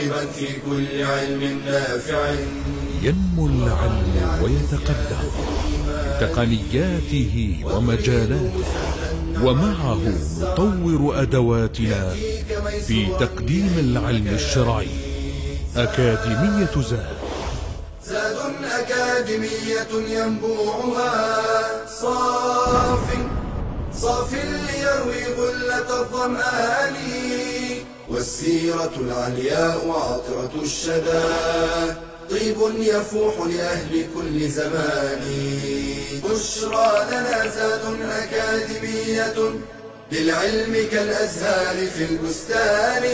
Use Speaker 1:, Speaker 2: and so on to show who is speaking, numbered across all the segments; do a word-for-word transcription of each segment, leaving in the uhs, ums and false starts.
Speaker 1: راغبا في كل علم نافع.
Speaker 2: ينمو العلم ويتقدم بتقنياته ومجالاته، ومعه نطور أدواتنا في تقديم العلم الشرعي. أكاديمية زاد،
Speaker 1: زاد أكاديمية ينبوعها صاف صاف ليروي غلة الظمآن، والسيرة العلياء عطرة الشدى طيب يفوح لأهل كل زمان. بشرى لنا زاد أكاديمية للعلم كالأزهار في البستان.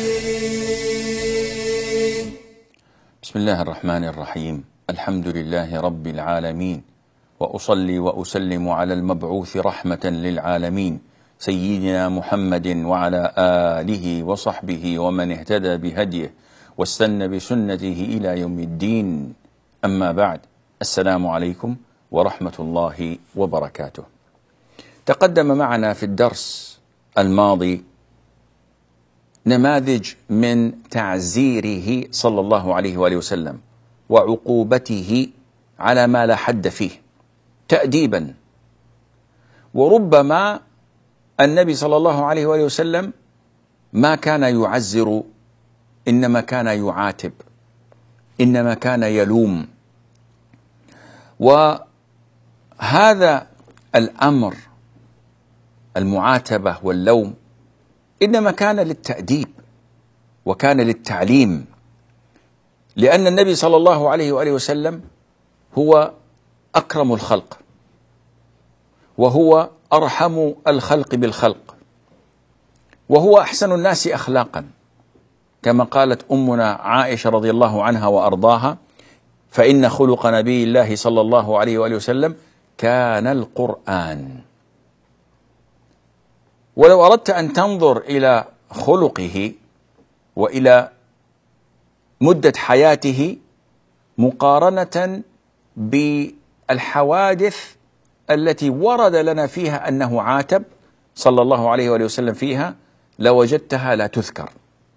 Speaker 3: بسم الله الرحمن الرحيم. الحمد لله رب العالمين، وأصلي وأسلم على المبعوث رحمة للعالمين سيدنا محمد وعلى آله وصحبه ومن اهتدى بهديه واستنى بسنته إلى يوم الدين. أما بعد، السلام عليكم ورحمة الله وبركاته. تقدم معنا في الدرس الماضي نماذج من تعزيره صلى الله عليه وآله وسلم وعقوبته على ما لا حد فيه تأديبا. وربما النبي صلى الله عليه وآله وسلم ما كان يعزر، إنما كان يعاتب، إنما كان يلوم. وهذا الأمر، المعاتبة واللوم، إنما كان للتأديب وكان للتعليم، لأن النبي صلى الله عليه وآله وسلم هو أكرم الخلق، وهو أرحم الخلق بالخلق، وهو أحسن الناس أخلاقا، كما قالت أمنا عائشة رضي الله عنها وأرضاها: فإن خلق نبي الله صلى الله عليه وآله وسلم كان القرآن. ولو أردت أن تنظر إلى خلقه وإلى مدة حياته مقارنة بالحوادث التي ورد لنا فيها أنه عاتب صلى الله عليه وآله وسلم فيها، لوجدتها لا تذكر،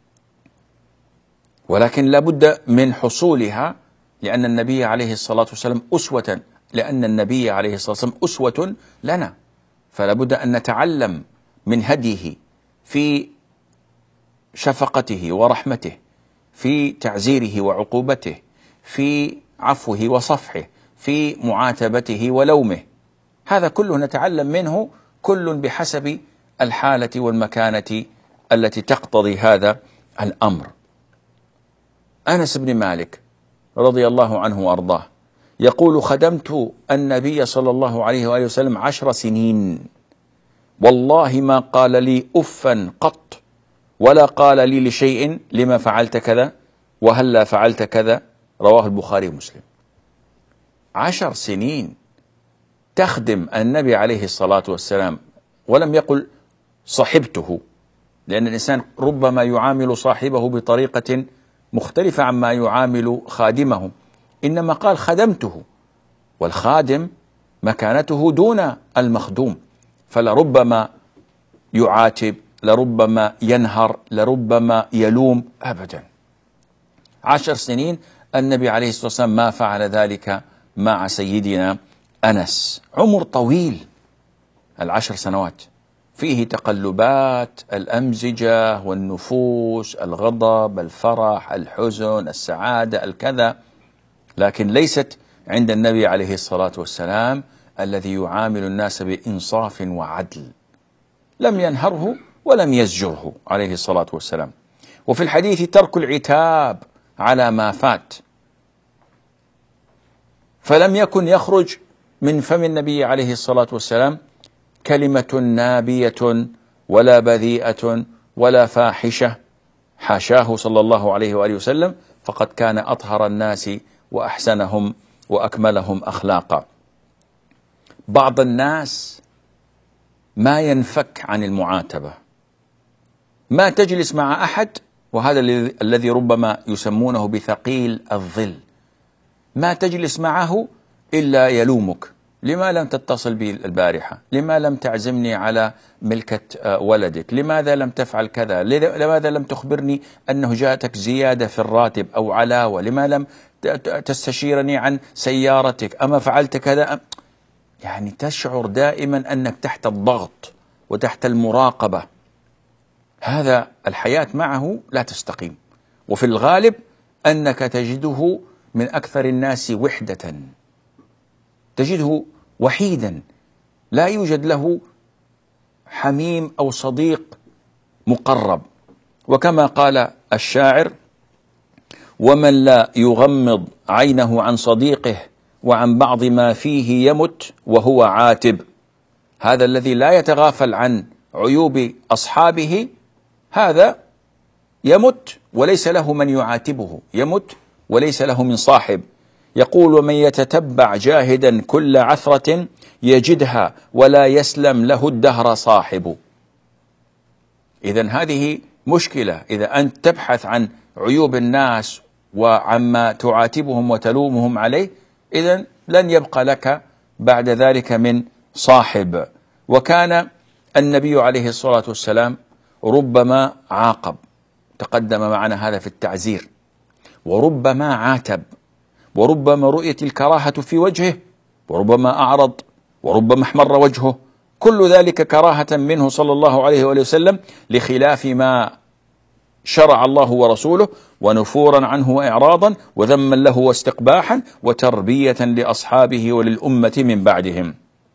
Speaker 3: ولكن لا بد من حصولها، لأن النبي عليه الصلاة والسلام أسوة لأن النبي عليه الصلاة والسلام أسوة لنا، فلا بد أن نتعلم من هديه في شفقته ورحمته، في تعزيره وعقوبته، في عفوه وصفحه، في معاتبته ولومه. هذا كله نتعلم منه، كل بحسب الحالة والمكانة التي تقتضي هذا الأمر. أنس بن مالك رضي الله عنه وأرضاه يقول: خدمت النبي صلى الله عليه وآله وسلم عشر سنين، والله ما قال لي أفا قط، ولا قال لي لشيء لما فعلت كذا وهلا فعلت كذا. رواه البخاري ومسلم. عشر سنين تخدم النبي عليه الصلاة والسلام، ولم يقل صحبته، لأن الإنسان ربما يعامل صاحبه بطريقة مختلفة عما يعامل خادمه، إنما قال خدمته، والخادم مكانته دون المخدوم، فلربما يعاتب، لربما ينهر، لربما يلوم، أبدا. عشر سنين النبي عليه الصلاة والسلام ما فعل ذلك مع سيدنا أنس. عمر طويل، العشر سنوات فيه تقلبات الأمزجة والنفوس، الغضب، الفرح، الحزن، السعادة، الكذا، لكن ليست عند النبي عليه الصلاة والسلام الذي يعامل الناس بإنصاف وعدل. لم ينهره ولم يزجره عليه الصلاة والسلام. وفي الحديث ترك العتاب على ما فات، فلم يكن يخرج من فم النبي عليه الصلاة والسلام كلمة نابية ولا بذيئة ولا فاحشة، حاشاه صلى الله عليه وآله وسلم، فقد كان أطهر الناس وأحسنهم وأكملهم أخلاقا. بعض الناس ما ينفك عن المعاتبة، ما تجلس مع أحد، وهذا الذي ربما يسمونه بثقيل الظل، ما تجلس معه إلا يلومك لما لم تتصل بي البارحة؟ لما لم تعزمني على ملكة ولدك؟ لماذا لم تفعل كذا؟ لماذا لم تخبرني أنه جاءتك زيادة في الراتب أو علاوة؟ لما لم تستشيرني عن سيارتك؟ أما فعلت كذا؟ يعني تشعر دائما أنك تحت الضغط وتحت المراقبة. هذا الحياة معه لا تستقيم، وفي الغالب أنك تجده من أكثر الناس وحدة، تجده وحيدا، لا يوجد له حميم أو صديق مقرب. وكما قال الشاعر: ومن لا يغمض عينه عن صديقه وعن بعض ما فيه يمت وهو عاتب. هذا الذي لا يتغافل عن عيوب أصحابه هذا يمت وليس له من يعاتبه، يمت وليس له من صاحب. يقول: ومن يتتبع جاهدا كل عثرة يجدها ولا يسلم له الدهر صاحب. إذن هذه مشكلة، إذا أنت تبحث عن عيوب الناس وعما تعاتبهم وتلومهم عليه، إذن لن يبقى لك بعد ذلك من صاحب. وكان النبي عليه الصلاة والسلام ربما عاقب، تقدم معنا هذا في التعزير، وربما عاتب، وربما رؤيت الكراهة في وجهه، وربما أعرض، وربما احمر وجهه، كل ذلك كراهة منه صلى الله عليه وآله وسلم لخلاف ما شرع الله ورسوله، ونفورا عنه وإعراضا وذما له واستقباحا وتربية لأصحابه وللأمة من بعدهم.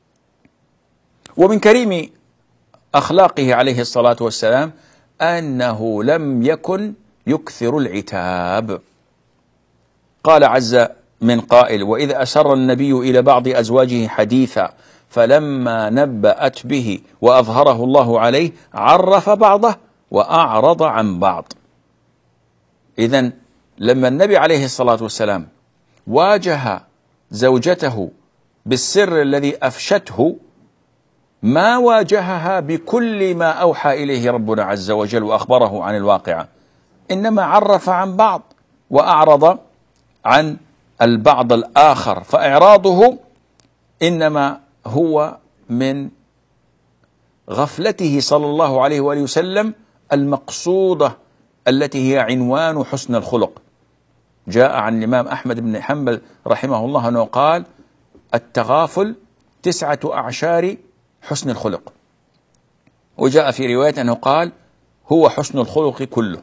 Speaker 3: ومن كريم أخلاقه عليه الصلاة والسلام أنه لم يكن يكثر العتاب. قال عز من قائل: وإذ أسر النبي إلى بعض أزواجه حديثا فلما نبأت به وأظهره الله عليه عرف بعضه وأعرض عن بعض. إذن لما النبي عليه الصلاة والسلام واجه زوجته بالسر الذي أفشته ما واجهها بكل ما أوحى إليه ربنا عز وجل وأخبره عن الواقعة، إنما عرف عن بعض وأعرض عن البعض الآخر. فإعراضه إنما هو من غفلته صلى الله عليه وآله وسلم المقصودة التي هي عنوان حسن الخلق. جاء عن الإمام أحمد بن حنبل رحمه الله أنه قال: التغافل تسعة أعشار حسن الخلق. وجاء في رواية أنه قال: هو حسن الخلق كله.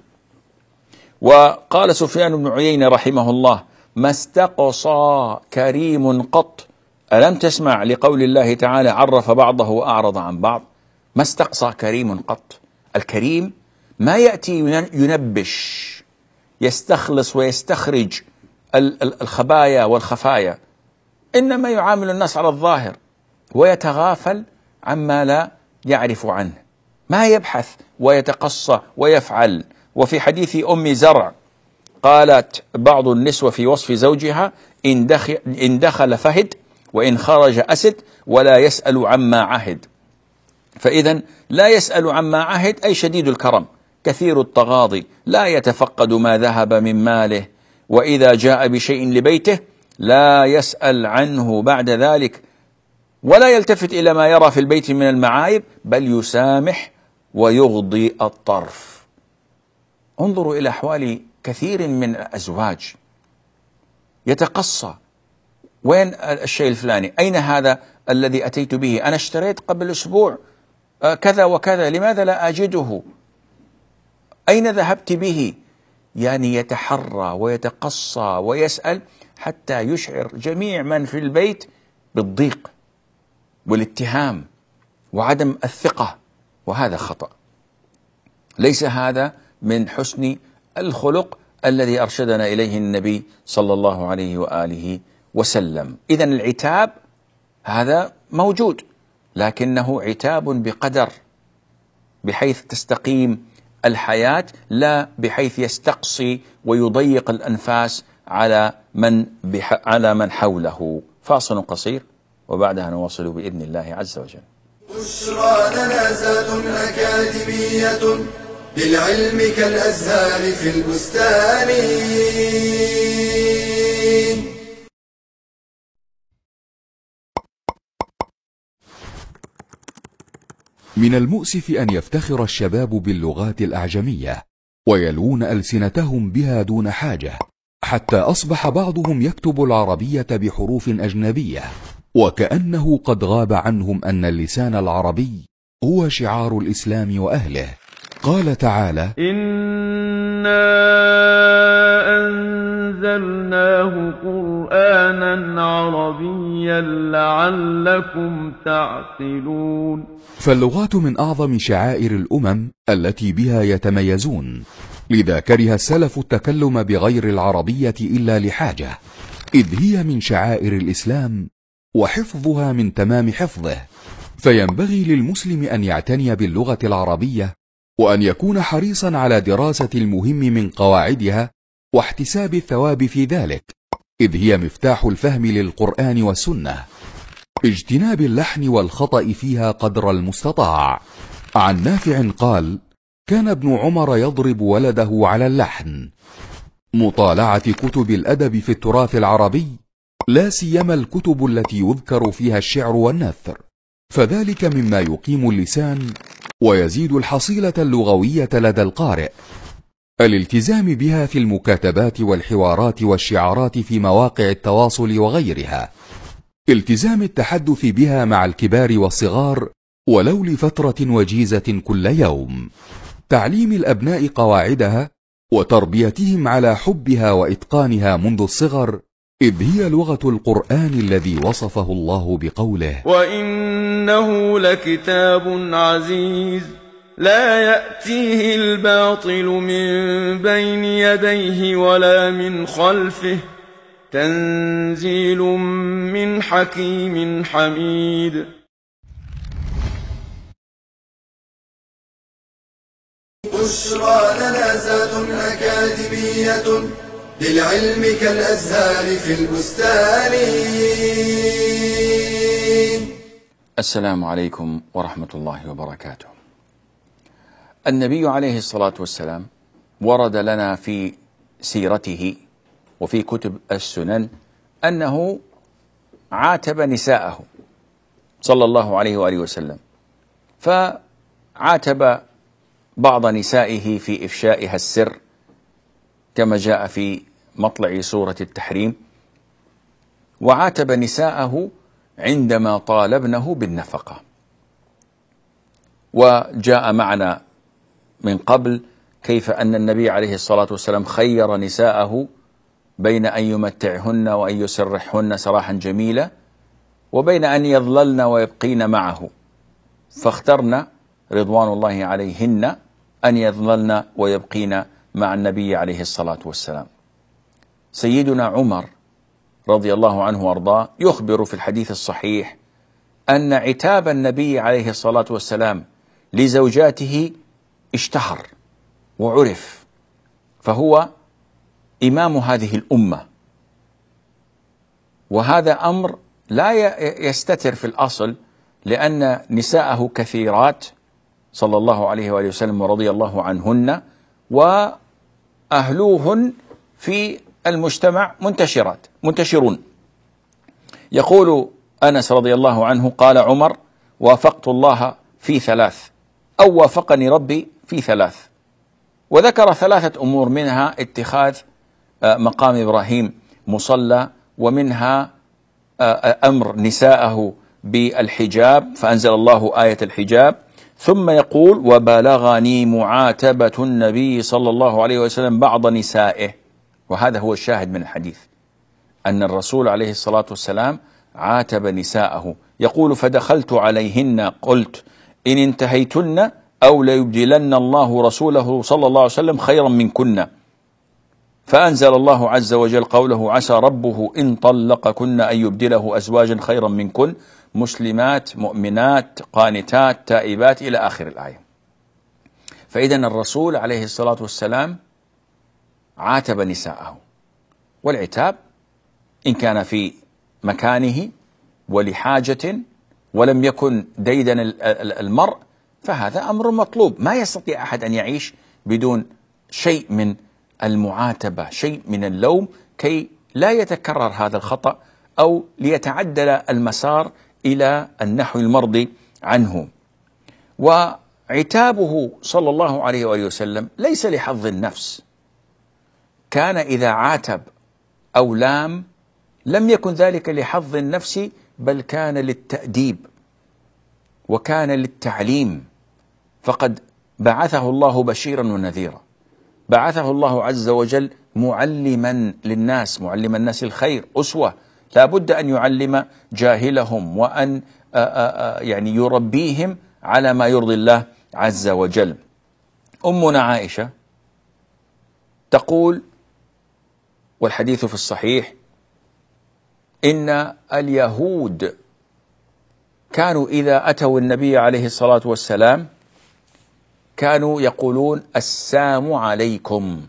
Speaker 3: وقال سفيان بن عيينة رحمه الله: ما استقصى كريم قط. ألم تسمع لقول الله تعالى: عرف بعضه وأعرض عن بعض؟ ما استقصى كريم قط. الكريم ما يأتي ينبش يستخلص ويستخرج الخبايا والخفايا، إنما يعامل الناس على الظاهر ويتغافل عما لا يعرف عنه، ما يبحث ويتقصى ويفعل. وفي حديث أم زرع قالت بعض النسوة في وصف زوجها: إن دخل, إن دخل فهد وإن خرج أسد ولا يسأل عما عهد. فإذا لا يسأل عما عهد أي شديد الكرم كثير التغاضي، لا يتفقد ما ذهب من ماله، وإذا جاء بشيء لبيته لا يسأل عنه بعد ذلك ولا يلتفت إلى ما يرى في البيت من المعايب، بل يسامح ويغضي الطرف. انظروا إلى أحوال كثير من الأزواج، يتقصى: وين الشيء الفلاني؟ أين هذا الذي أتيت به؟ أنا اشتريت قبل أسبوع كذا وكذا، لماذا لا أجده؟ أين ذهبت به؟ يعني يتحرى ويتقصى ويسأل حتى يشعر جميع من في البيت بالضيق والاتهام وعدم الثقة، وهذا خطأ. ليس هذا من حسن الخلق الذي أرشدنا إليه النبي صلى الله عليه وآله وسلم. إذن العتاب هذا موجود، لكنه عتاب بقدر، بحيث تستقيم الحياة، لا بحيث يستقصي ويضيق الأنفاس على من بح على من حوله. فاصل قصير وبعدها نواصل بإذن الله عز وجل.
Speaker 1: بشرى لنا زاد أكاديمية للعلم كالأزهار في البستان.
Speaker 4: من المؤسف أن يفتخر الشباب باللغات الأعجمية ويلوون ألسنتهم بها دون حاجة، حتى أصبح بعضهم يكتب العربية بحروف أجنبية، وكأنه قد غاب عنهم أن اللسان العربي هو شعار الإسلام وأهله. قال تعالى:
Speaker 5: إنا أنزلناه قرآنا عربيا لعلكم تعقلون.
Speaker 4: فاللغات من أعظم شعائر الأمم التي بها يتميزون، لذا كره السلف التكلم بغير العربية إلا لحاجة، إذ هي من شعائر الإسلام وحفظها من تمام حفظه. فينبغي للمسلم أن يعتني باللغة العربية، وأن يكون حريصا على دراسة المهم من قواعدها واحتساب الثواب في ذلك، إذ هي مفتاح الفهم للقرآن والسنة. اجتناب اللحن والخطأ فيها قدر المستطاع. عن نافع قال: كان ابن عمر يضرب ولده على اللحن. مطالعة كتب الأدب في التراث العربي، لا سيما الكتب التي يذكر فيها الشعر والنثر، فذلك مما يقيم اللسان ويزيد الحصيلة اللغوية لدى القارئ. الالتزام بها في المكاتبات والحوارات والشعارات في مواقع التواصل وغيرها. التزام التحدث بها مع الكبار والصغار ولو لفترة وجيزة كل يوم. تعليم الأبناء قواعدها وتربيتهم على حبها وإتقانها منذ الصغر، إذ هي لغة القرآن الذي وصفه الله بقوله:
Speaker 5: وإنه لكتاب عزيز لا يأتيه الباطل من بين يديه ولا من خلفه تنزيل من حكيم حميد.
Speaker 1: بشرى لنا زاد أكاديمية للعلم كالأزهار في البستان.
Speaker 3: السلام عليكم ورحمة الله وبركاته. النبي عليه الصلاة والسلام ورد لنا في سيرته وفي كتب السنن أنه عاتب نساءه صلى الله عليه وآله وسلم، فعاتب بعض نسائه في إفشائها السر كما جاء في مطلع سورة التحريم، وعاتب نساءه عندما طالبنه بالنفقة. وجاء معنا من قبل كيف أن النبي عليه الصلاة والسلام خير نساءه بين أن يمتعهن وأن يسرحهن سراحا جميلا، وبين أن يظللن ويبقين معه، فاخترن رضوان الله عليهن أن يظللن ويبقين مع النبي عليه الصلاة والسلام. سيدنا عمر رضي الله عنه وارضاه يخبر في الحديث الصحيح أن عتاب النبي عليه الصلاة والسلام لزوجاته اشتهر وعرف، فهو إمام هذه الأمة، وهذا أمر لا يستتر في الأصل، لأن نساءه كثيرات صلى الله عليه وآله وسلم ورضي الله عنهن، وأهلوهن في المجتمع منتشرات منتشرون. يقول أنس رضي الله عنه قال عمر: وافقت الله في ثلاث، أو وافقني ربي في ثلاث، وذكر ثلاثة أمور، منها اتخاذ مقام إبراهيم مصلى، ومنها أمر نساءه بالحجاب فأنزل الله آية الحجاب، ثم يقول: وبلغني معاتبة النبي صلى الله عليه وسلم بعض نسائه. وهذا هو الشاهد من الحديث، أن الرسول عليه الصلاة والسلام عاتب نساءه. يقول: فدخلت عليهن قلت إن انتهيتن أو ليبدلن الله رسوله صلى الله عليه وسلم خيرا منكن، فأنزل الله عز وجل قوله: عسى ربه إن طلقكن أن يبدله أزواجا خيرا منكن مسلمات مؤمنات قانتات تائبات إلى آخر الآية. فإذن الرسول عليه الصلاة والسلام عاتب نساءه، والعتاب إن كان في مكانه ولحاجة ولم يكن ديدن المرء فهذا أمر مطلوب. ما يستطيع أحد أن يعيش بدون شيء من المعاتبة، شيء من اللوم، كي لا يتكرر هذا الخطأ أو ليتعدل المسار إلى النحو المرضي عنه. وعتابه صلى الله عليه وآله وسلم ليس لحظ النفس، كان إذا عاتب أو لام لم يكن ذلك لحظ النفس، بل كان للتأديب وكان للتعليم، فقد بعثه الله بشيرا ونذيرا، بعثه الله عز وجل معلما للناس، معلم الناس الخير، أسوة، لا بد أن يعلم جاهلهم وأن يعني يربيهم على ما يرضي الله عز وجل. أمنا عائشة تقول، والحديث في الصحيح، إن اليهود كانوا إذا أتوا النبي عليه الصلاة والسلام كانوا يقولون السام عليكم،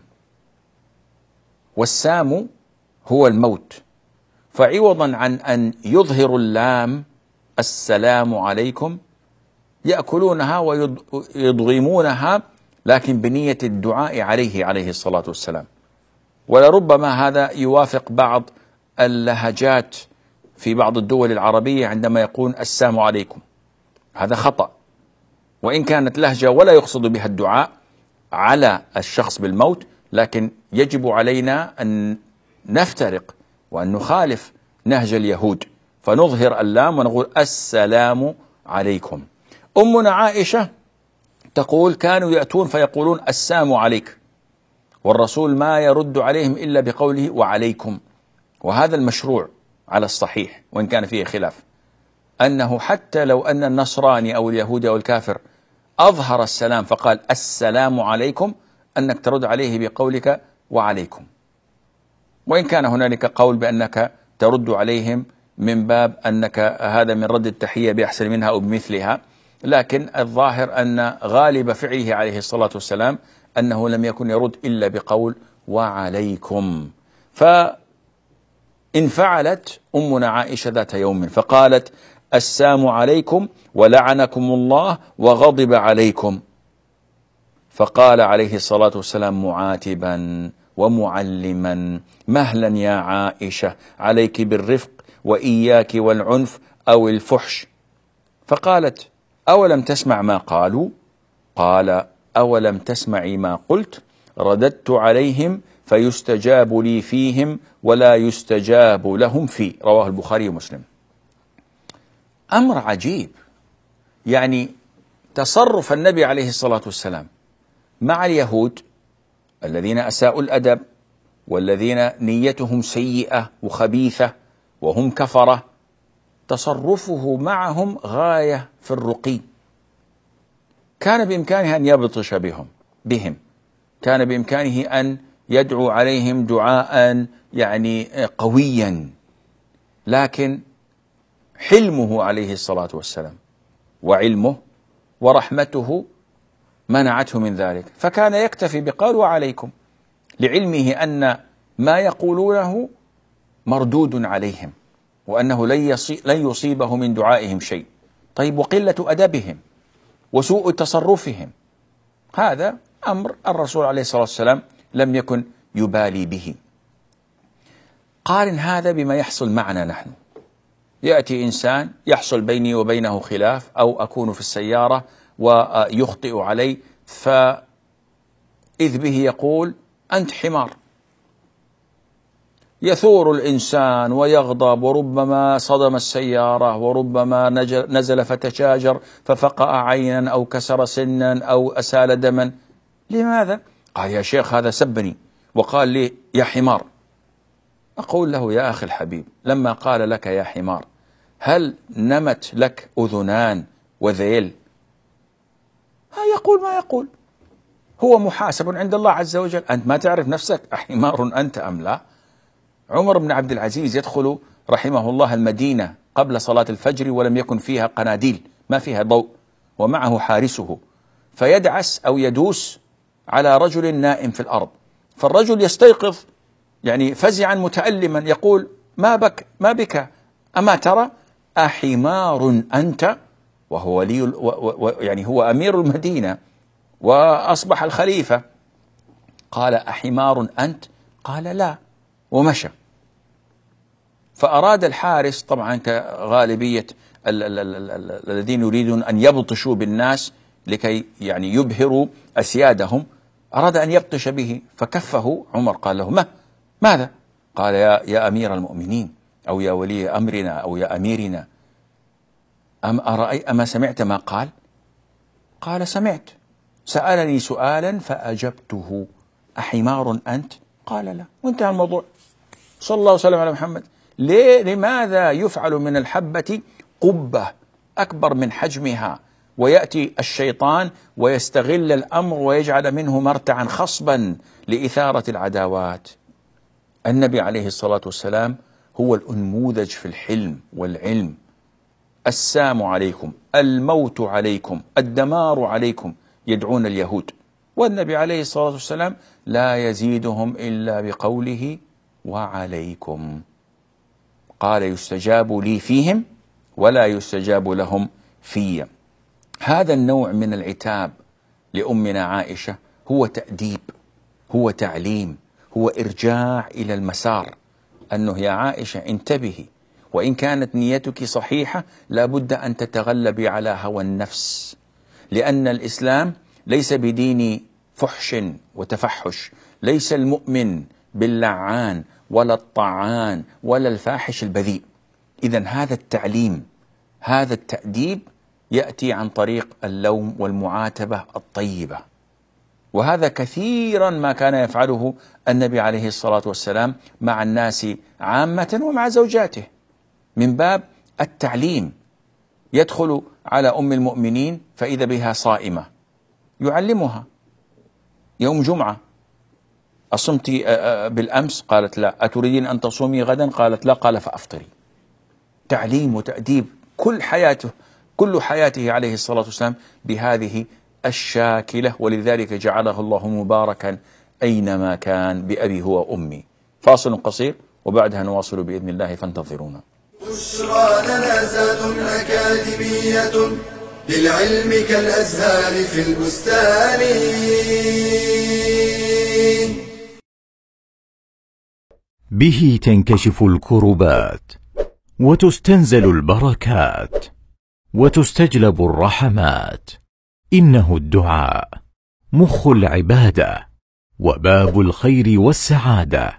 Speaker 3: والسام هو الموت، فعوضا عن أن يظهروا اللام السلام عليكم يأكلونها ويضغمونها، لكن بنية الدعاء عليه عليه الصلاة والسلام. ولربما هذا يوافق بعض اللهجات في بعض الدول العربية عندما يقول السلام عليكم، هذا خطأ، وإن كانت لهجة ولا يقصد بها الدعاء على الشخص بالموت، لكن يجب علينا أن نفترق وأن نخالف نهج اليهود، فنظهر اللام ونقول السلام عليكم. أمنا عائشة تقول كانوا يأتون فيقولون السلام عليك، والرسول ما يرد عليهم إلا بقوله وعليكم. وهذا المشروع على الصحيح، وإن كان فيه خلاف، أنه حتى لو أن النصراني أو اليهودي أو الكافر أظهر السلام فقال السلام عليكم، أنك ترد عليه بقولك وعليكم، وإن كان هنالك قول بأنك ترد عليهم من باب أنك هذا من رد التحية بأحسن منها أو بمثلها، لكن الظاهر أن غالب فعله عليه الصلاة والسلام أنه لم يكن يرد إلا بقول وعليكم. فانفعلت أمنا عائشة ذات يوم فقالت السلام عليكم ولعنكم الله وغضب عليكم، فقال عليه الصلاة والسلام معاتبا ومعلما مهلا يا عائشة، عليك بالرفق وإياك والعنف أو الفحش. فقالت أولم تسمع ما قالوا؟ قال أولم تسمعي ما قلت؟ رددت عليهم فيستجاب لي فيهم ولا يستجاب لهم في. رواه البخاري ومسلم. أمر عجيب، يعني تصرف النبي عليه الصلاة والسلام مع اليهود الذين أساءوا الأدب والذين نيتهم سيئة وخبيثة وهم كفرة، تصرفه معهم غاية في الرقي. كان بإمكانه أن يبطش بهم بهم كان بإمكانه أن يدعو عليهم دعاء يعني قويا، لكن حلمه عليه الصلاة والسلام وعلمه ورحمته منعته من ذلك، فكان يكتفي بقول وعليكم، لعلمه أن ما يقولونه مردود عليهم وأنه لن يصيبه من دعائهم شيء. طيب، وقلة أدبهم وسوء تصرفهم، هذا أمر الرسول عليه الصلاة والسلام لم يكن يبالي به. قارن هذا بما يحصل معنا نحن. يأتي إنسان يحصل بيني وبينه خلاف، أو أكون في السيارة ويخطئ علي، فإذ به يقول أنت حمار. يثور الإنسان ويغضب، وربما صدم السيارة، وربما نزل فتشاجر ففقأ عينا أو كسر سنا أو أسال دما. لماذا؟ قال يا شيخ هذا سبني وقال لي يا حمار. أقول له يا أخي الحبيب، لما قال لك يا حمار هل نمت لك أذنان وذيل؟ ها يقول ما يقول، هو محاسب عند الله عز وجل. أنت ما تعرف نفسك أحمار أنت أم لا؟ عمر بن عبد العزيز يدخل رحمه الله المدينة قبل صلاة الفجر ولم يكن فيها قناديل، ما فيها ضوء، ومعه حارسه، فيدعس أو يدوس على رجل نائم في الأرض، فالرجل يستيقظ يعني فزعا متألما، يقول ما بك ما بك أما ترى أحمار أنت؟ وهو ولي و و يعني هو أمير المدينة وأصبح الخليفة. قال أحمار أنت؟ قال لا، ومشى. فأراد الحارس طبعا كغالبية الذين يريدون أن يبطشوا بالناس لكي يعني يبهروا أسيادهم، أراد أن يبطش به فكفه عمر. قال له: ما ماذا؟ قال: يا, يا أمير المؤمنين، أو يا ولي أمرنا، أو يا أميرنا، أم أرأي أما سمعت ما قال؟ قال: سمعت، سألني سؤالا فأجبته، أحمار أنت؟ قال: لا، وانتهى الموضوع. صلى الله وسلم على محمد. ليه؟ لماذا يفعل من الحبة قبة أكبر من حجمها، ويأتي الشيطان ويستغل الأمر ويجعل منه مرتعا خصبا لإثارة العداوات؟ النبي عليه الصلاة والسلام هو الأنموذج في الحلم والعلم. السام عليكم، الموت عليكم، الدمار عليكم، يدعون اليهود، والنبي عليه الصلاة والسلام لا يزيدهم إلا بقوله: وعليكم. قال: يستجاب لي فيهم ولا يستجاب لهم في. هذا النوع من العتاب لأمنا عائشة هو تأديب، هو تعليم، هو إرجاع إلى المسار، أنه يا عائشة انتبهي، وإن كانت نيتك صحيحة لابد أن تتغلبي على هوى النفس، لأن الإسلام ليس بدين فحش وتفحش، ليس المؤمن باللعان ولا الطعان ولا الفاحش البذيء. إذن هذا التعليم، هذا التأديب يأتي عن طريق اللوم والمعاتبة الطيبة، وهذا كثيرا ما كان يفعله النبي عليه الصلاة والسلام مع الناس عامة ومع زوجاته، من باب التعليم. يدخل على أم المؤمنين فإذا بها صائمة، يعلمها: يوم جمعة، أصمت بالأمس؟ قالت لا. أتريدين أن تصومي غدا؟ قالت لا. قال: فأفطري. تعليم وتأديب كل حياته، كل حياته عليه الصلاة والسلام بهذه الشاكلة، ولذلك جعله الله مباركا أينما كان، بأبي هو وأمي. فاصل قصير وبعدها نواصل بإذن الله، فانتظرونا.
Speaker 1: بشرى لنا زاد أكاديمية للعلم كالأزهار في البستان.
Speaker 6: به تنكشف الكربات وتستنزل البركات وتستجلب الرحمات. إنه الدعاء مخ العبادة وباب الخير والسعادة،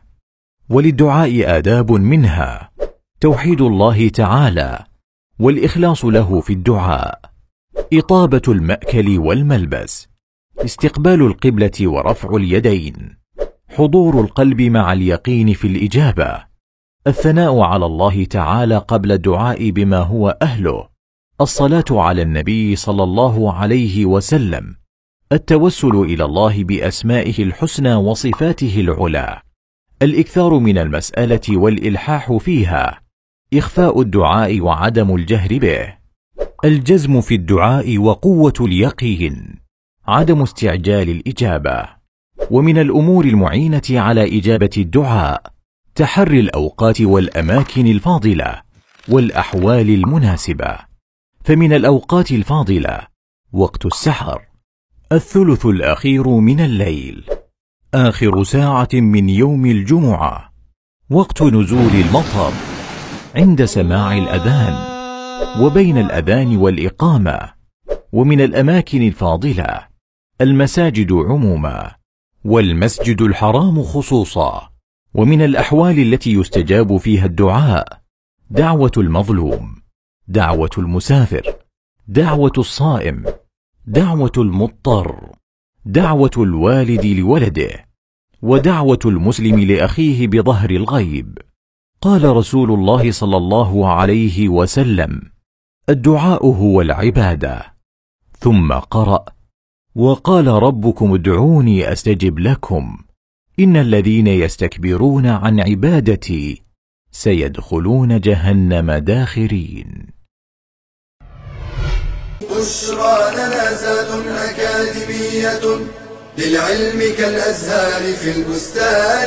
Speaker 6: وللدعاء آداب منها توحيد الله تعالى والإخلاص له في الدعاء، إطابة المأكل والملبس، استقبال القبلة ورفع اليدين، حضور القلب مع اليقين في الإجابة، الثناء على الله تعالى قبل الدعاء بما هو أهله، الصلاة على النبي صلى الله عليه وسلم، التوسل إلى الله بأسمائه الحسنى وصفاته العلى، الإكثار من المسألة والإلحاح فيها، إخفاء الدعاء وعدم الجهر به، الجزم في الدعاء وقوة اليقين، عدم استعجال الإجابة. ومن الأمور المعينة على إجابة الدعاء تحري الأوقات والأماكن الفاضلة والأحوال المناسبة. فمن الأوقات الفاضلة وقت السحر، الثلث الأخير من الليل، آخر ساعة من يوم الجمعة، وقت نزول المطر، عند سماع الأذان، وبين الأذان والإقامة. ومن الأماكن الفاضلة المساجد عموما، والمسجد الحرام خصوصا. ومن الأحوال التي يستجاب فيها الدعاء دعوة المظلوم، دعوة المسافر، دعوة الصائم، دعوة المضطر، دعوة الوالد لولده، ودعوة المسلم لأخيه بظهر الغيب. قال رسول الله صلى الله عليه وسلم: الدعاء هو العبادة. ثم قرأ: وقال ربكم ادعوني أستجب لكم إن الذين يستكبرون عن عبادتي سيدخلون جهنم داخرين.
Speaker 1: بشرى لنا زاد أكاديمية للعلم كالأزهار في البستان.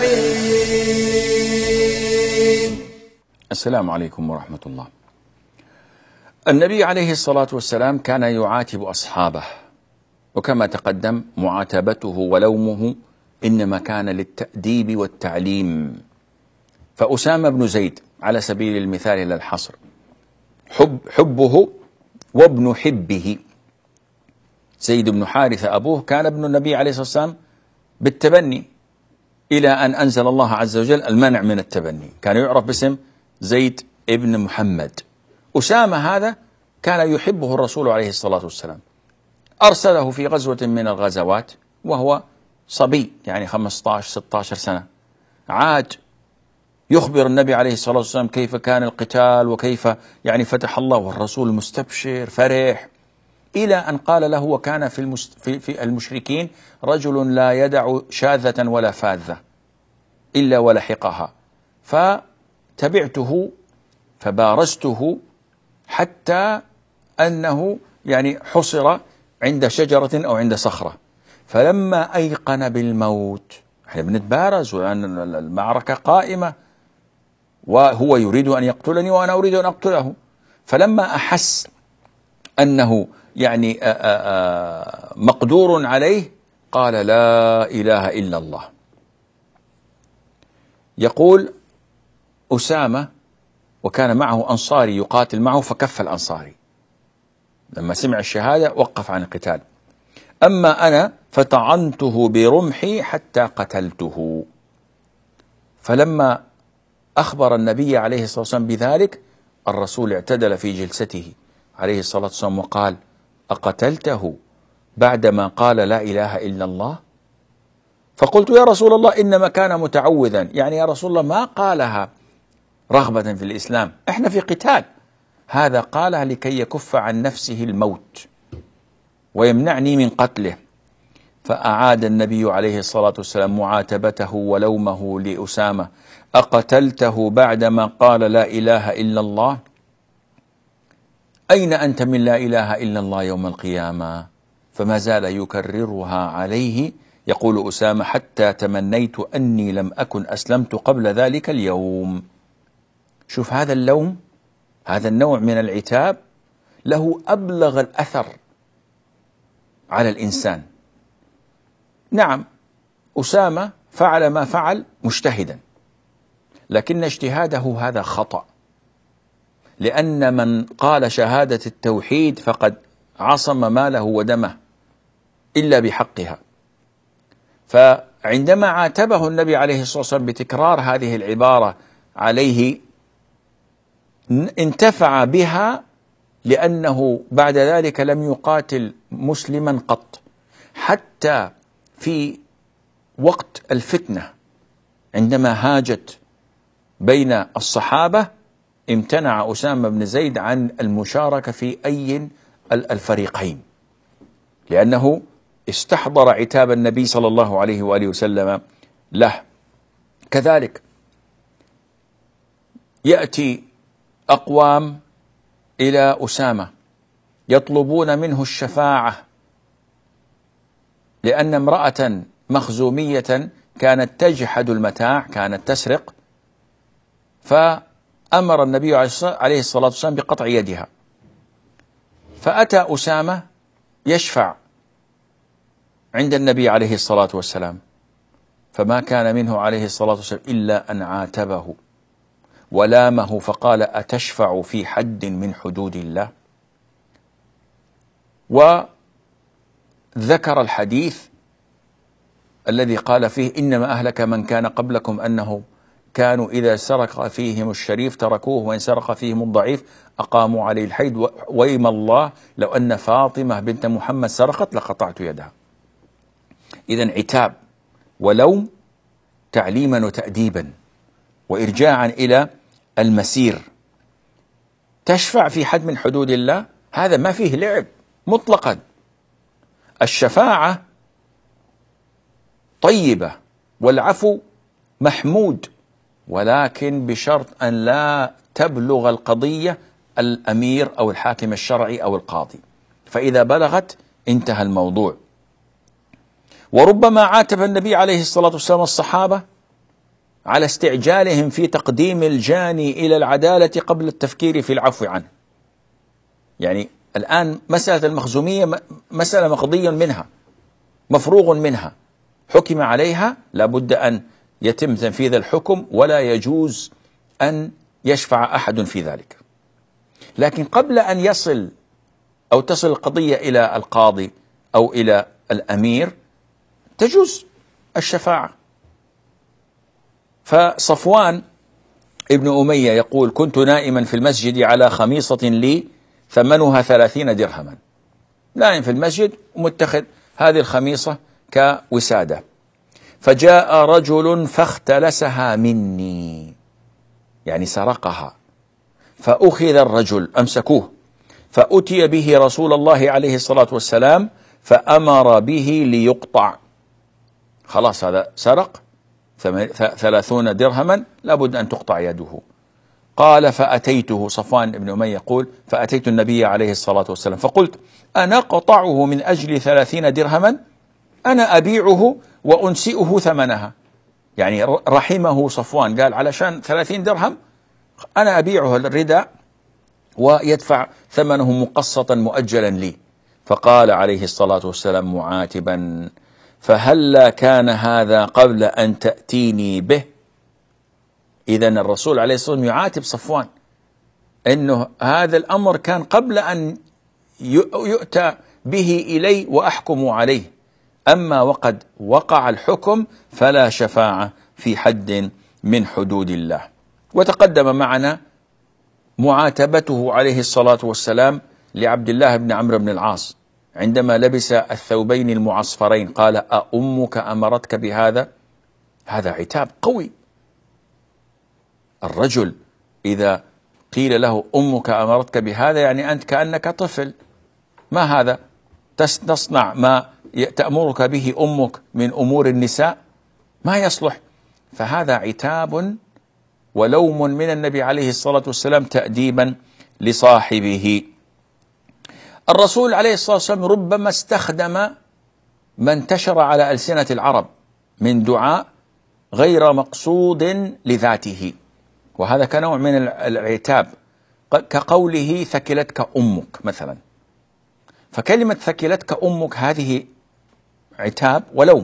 Speaker 3: السلام عليكم ورحمة الله. النبي عليه الصلاة والسلام كان يعاتب أصحابه، وكما تقدم معاتبته ولومه إنما كان للتأديب والتعليم. فأسامة بن زيد على سبيل المثال للحصر، حب حبه وابن حبه زيد بن حارثة أبوه كان ابن النبي عليه الصلاة والسلام بالتبني، إلى أن أنزل الله عز وجل المنع من التبني، كان يعرف باسم زيد ابن محمد. أسامة هذا كان يحبه الرسول عليه الصلاة والسلام، أرسله في غزوة من الغزوات وهو صبي، يعني خمسة عشر ستة عشر سنة، عاد يخبر النبي عليه الصلاة والسلام كيف كان القتال وكيف يعني فتح الله، والرسول مستبشر فرح، إلى أن قال له: وكان في, المست... في... في المشركين رجل لا يدع شاذة ولا فاذة إلا ولحقها، فتبعته فبارزته حتى أنه يعني حصر عند شجرة أو عند صخرة، فلما أيقن بالموت، احنا بنتبارز وأن المعركة قائمة وهو يريد أن يقتلني وأنا أريد أن أقتله، فلما أحس أنه يعني مقدور عليه قال: لا إله إلا الله. يقول أسامة وكان معه أنصاري يقاتل معه، فكف الأنصاري لما سمع الشهادة، وقف عن القتال. أما أنا فطعنته برمحي حتى قتلته. فلما أخبر النبي عليه الصلاة والسلام بذلك، الرسول اعتدل في جلسته عليه الصلاة والسلام وقال: أقتلته بعدما قال لا إله إلا الله؟ فقلت: يا رسول الله إنما كان متعوذا، يعني يا رسول الله ما قالها رغبة في الإسلام، إحنا في قتال، هذا قالها لكي يكف عن نفسه الموت ويمنعني من قتله. فأعاد النبي عليه الصلاة والسلام معاتبته ولومه لأسامة: أقتلته بعدما قال لا إله إلا الله؟ أين أنت من لا إله إلا الله يوم القيامة؟ فما زال يكررها عليه. يقول أسامة: حتى تمنيت أني لم أكن أسلمت قبل ذلك اليوم. شوف هذا اللوم، هذا النوع من العتاب له أبلغ الأثر على الإنسان. نعم، أسامة فعل ما فعل مجتهدا، لكن اجتهاده هذا خطأ، لأن من قال شهادة التوحيد فقد عصم ماله ودمه إلا بحقها. فعندما عاتبه النبي عليه الصلاة والسلام بتكرار هذه العبارة عليه، انتفع بها، لأنه بعد ذلك لم يقاتل مسلما قط. حتى في وقت الفتنة عندما هاجت بين الصحابة، امتنع أسامة بن زيد عن المشاركة في أي الفريقين، لأنه استحضر عتاب النبي صلى الله عليه وآله وسلم له. كذلك يأتي أقوام إلى أسامة يطلبون منه الشفاعة، لأن امرأة مخزومية كانت تجحد المتاع، كانت تسرق، فأمر النبي عليه الصلاة والسلام بقطع يدها. فأتى أسامة يشفع عند النبي عليه الصلاة والسلام، فما كان منه عليه الصلاة والسلام إلا أن عاتبه ولامه، فقال: أتشفع في حد من حدود الله؟ وذكر الحديث الذي قال فيه: إنما أهلك من كان قبلكم أنه كانوا إذا سرق فيهم الشريف تركوه، وإن سرق فيهم الضعيف أقاموا عليه الحد، ويم الله لو أن فاطمة بنت محمد سرقت لقطعت يدها. إذن عتاب ولوم تعليما وتأديبا وإرجاعا إلى المسير. تشفع في حد من حدود الله، هذا ما فيه لعب مطلقا. الشفاعة طيبة والعفو محمود، ولكن بشرط أن لا تبلغ القضية الأمير أو الحاكم الشرعي أو القاضي، فإذا بلغت انتهى الموضوع. وربما عاتب النبي عليه الصلاة والسلام الصحابة على استعجالهم في تقديم الجاني إلى العدالة قبل التفكير في العفو عنه. يعني الآن مسألة المخزومية مسألة مقضي منها، مفروغ منها، حكم عليها، لابد أن يتم تنفيذ الحكم، ولا يجوز أن يشفع أحد في ذلك. لكن قبل أن يصل أو تصل القضية إلى القاضي أو إلى الأمير تجوز الشفاعة. فصفوان ابن أمية يقول: كنت نائما في المسجد على خميصة لي ثمنها ثلاثين درهما، نائم في المسجد ومتخذ هذه الخميصة كوسادة، فجاء رجل فاختلسها مني، يعني سرقها، فأخذ الرجل، أمسكوه، فأتي به رسول الله عليه الصلاة والسلام فأمر به ليقطع. خلاص هذا سرق ثلاثون درهما، لابد أن تقطع يده. قال: فأتيته، صفوان بن أمية يقول: فأتيت النبي عليه الصلاة والسلام فقلت: أنا قطعه من أجل ثلاثين درهما؟ أنا أبيعه وأنسئه ثمنها. يعني رحمه صفوان، قال علشان ثلاثين درهم أنا أبيعه الرداء ويدفع ثمنه مقسطا مؤجلا لي. فقال عليه الصلاة والسلام معاتبا: فهلا كان هذا قبل أن تأتيني به؟ إذن الرسول عليه الصلاة والسلام يعاتب صفوان إنه هذا الأمر كان قبل أن يؤتى به إلي وأحكم عليه، أما وقد وقع الحكم فلا شفاعة في حد من حدود الله. وتقدم معنا معاتبته عليه الصلاة والسلام لعبد الله بن عمرو بن العاص عندما لبس الثوبين المعصفرين، قال: أأمك أمرتك بهذا؟ هذا عتاب قوي. الرجل إذا قيل له أمك أمرتك بهذا، يعني أنت كأنك طفل، ما هذا؟ تصنع ما تأمرك به أمك من أمور النساء؟ ما يصلح. فهذا عتاب ولوم من النبي عليه الصلاة والسلام تأديبا لصاحبه. الرسول عليه الصلاة والسلام ربما استخدم ما انتشر على ألسنة العرب من دعاء غير مقصود لذاته، وهذا كنوع من العتاب، كقوله: ثكلتك أمك مثلا. فكلمة ثكلتك أمك هذه عتاب ولوم.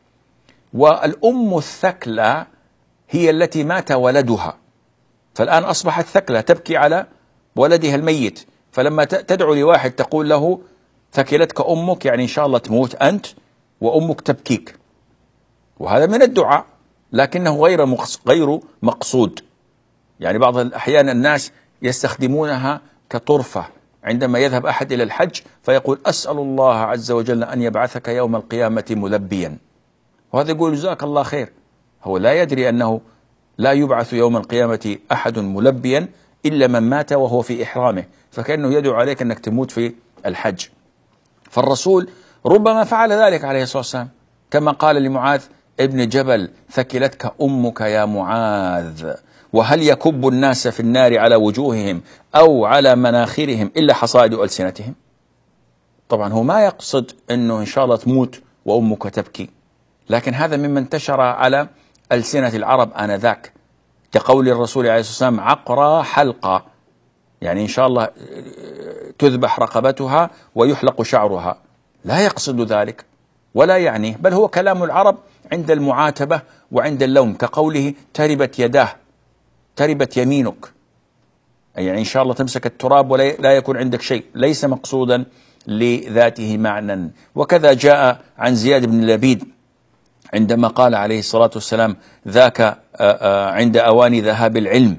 Speaker 3: والأم الثكلى هي التي مات ولدها، فالآن أصبحت ثكلى تبكي على ولدها الميت، فلما تدعو لواحد تقول له ثكلتك أمك، يعني إن شاء الله تموت أنت وأمك تبكيك، وهذا من الدعاء لكنه غير غير مقصود. يعني بعض الأحيان الناس يستخدمونها كطرفة، عندما يذهب أحد إلى الحج فيقول: أسأل الله عز وجل أن يبعثك يوم القيامة ملبيا، وهذا يقول جزاك الله خير، هو لا يدري أنه لا يبعث يوم القيامة أحد ملبيا إلا من مات وهو في إحرامه، فكأنه يدعو عليك أنك تموت في الحج. فالرسول ربما فعل ذلك عليه الصلاة والسلام، كما قال لمعاذ ابن جبل: ثكلتك أمك يا معاذ، وهل يكب الناس في النار على وجوههم أو على مناخرهم إلا حصائد ألسنتهم؟ طبعا هو ما يقصد أنه إن شاء الله تموت وأمك تبكي، لكن هذا مما انتشر على ألسنة العرب آنذاك، كقول الرسول عليه الصلاة والسلام: عقرى حلقة، يعني إن شاء الله تذبح رقبتها ويحلق شعرها. لا يقصد ذلك ولا يعنيه، بل هو كلام العرب عند المعاتبة وعند اللوم، كقوله: تربت يداه، تربت يمينك، يعني إن شاء الله تمسك التراب ولا لا يكون عندك شيء، ليس مقصودا لذاته معنى. وكذا جاء عن زياد بن لبيد عندما قال عليه الصلاة والسلام: ذاك عند أوان ذهاب العلم،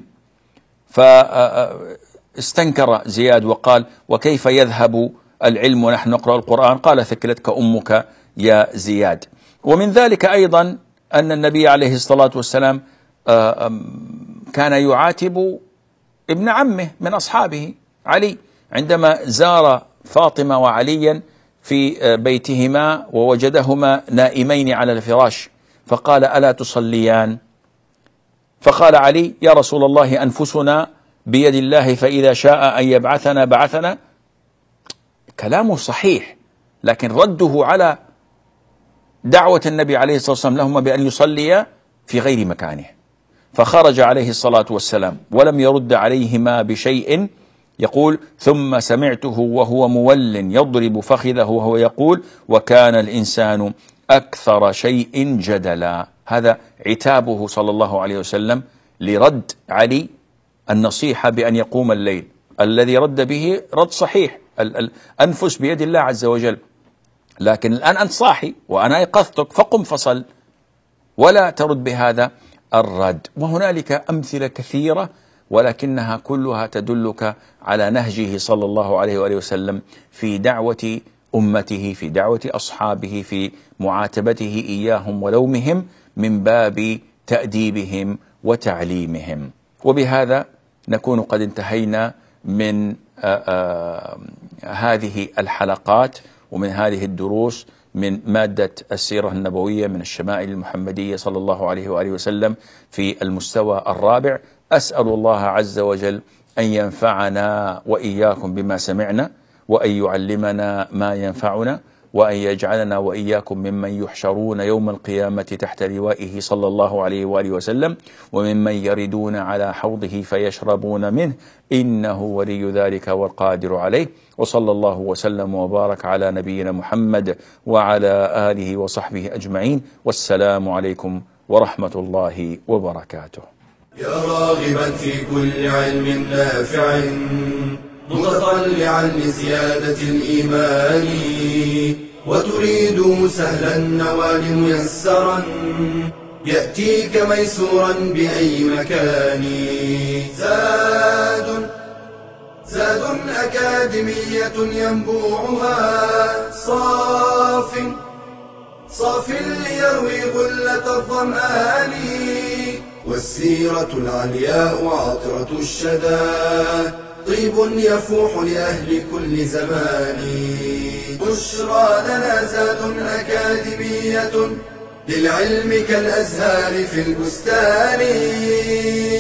Speaker 3: فاستنكر زياد وقال: وكيف يذهب العلم ونحن نقرأ القرآن؟ قال: ثكلتك أمك يا زياد. ومن ذلك أيضا أن النبي عليه الصلاة والسلام كان يعاتب ابن عمه من أصحابه علي، عندما زار فاطمة وعليا في بيتهما ووجدهما نائمين على الفراش، فقال: ألا تصليان؟ فقال علي: يا رسول الله، أنفسنا بيد الله، فإذا شاء أن يبعثنا بعثنا. كلامه صحيح، لكن رده على دعوة النبي عليه الصلاة والسلام لهما بأن يصليا في غير مكانه، فخرج عليه الصلاة والسلام ولم يرد عليهما بشيء. يقول: ثم سمعته وهو مول يضرب فخذه وهو يقول: وكان الإنسان أكثر شيء جدلا. هذا عتابه صلى الله عليه وسلم لرد علي النصيحة بأن يقوم الليل، الذي رد به رد صحيح، الأنفس بيد الله عز وجل، لكن الآن أنت صاحي وأنا أيقظتك، فقم فصل، ولا ترد بهذا الرد. وهنالك أمثلة كثيرة ولكنها كلها تدلك على نهجه صلى الله عليه وآله وسلم في دعوة أمته، في دعوة أصحابه، في معاتبته إياهم ولومهم من باب تأديبهم وتعليمهم. وبهذا نكون قد انتهينا من آآ آآ هذه الحلقات ومن هذه الدروس من مادة السيرة النبوية من الشمائل المحمدية صلى الله عليه وآله وسلم في المستوى الرابع. أسأل الله عز وجل أن ينفعنا وإياكم بما سمعنا، وأن يعلمنا ما ينفعنا، وأن يجعلنا وإياكم ممن يحشرون يوم القيامة تحت لوائه صلى الله عليه وآله وسلم، وممن يردون على حوضه فيشربون منه، إنه ولي ذلك والقادر عليه. وصلى الله وسلم وبارك على نبينا محمد وعلى آله وصحبه أجمعين، والسلام عليكم ورحمة الله وبركاته.
Speaker 1: يا راغبا في كل علم نافع متطلعا لزيادة الإيمان، وتريد سهلا النوال ميسرا يأتيك ميسورا بأي مكان. زاد زاد أكاديمية ينبوعها صاف صاف ليروي غلة الظمآن، والسيرة العلياء عطرة الشدى طيب يفوح لأهل كل زمان. بشرى لنا زاد أكاديمية للعلم كالأزهار في البستان.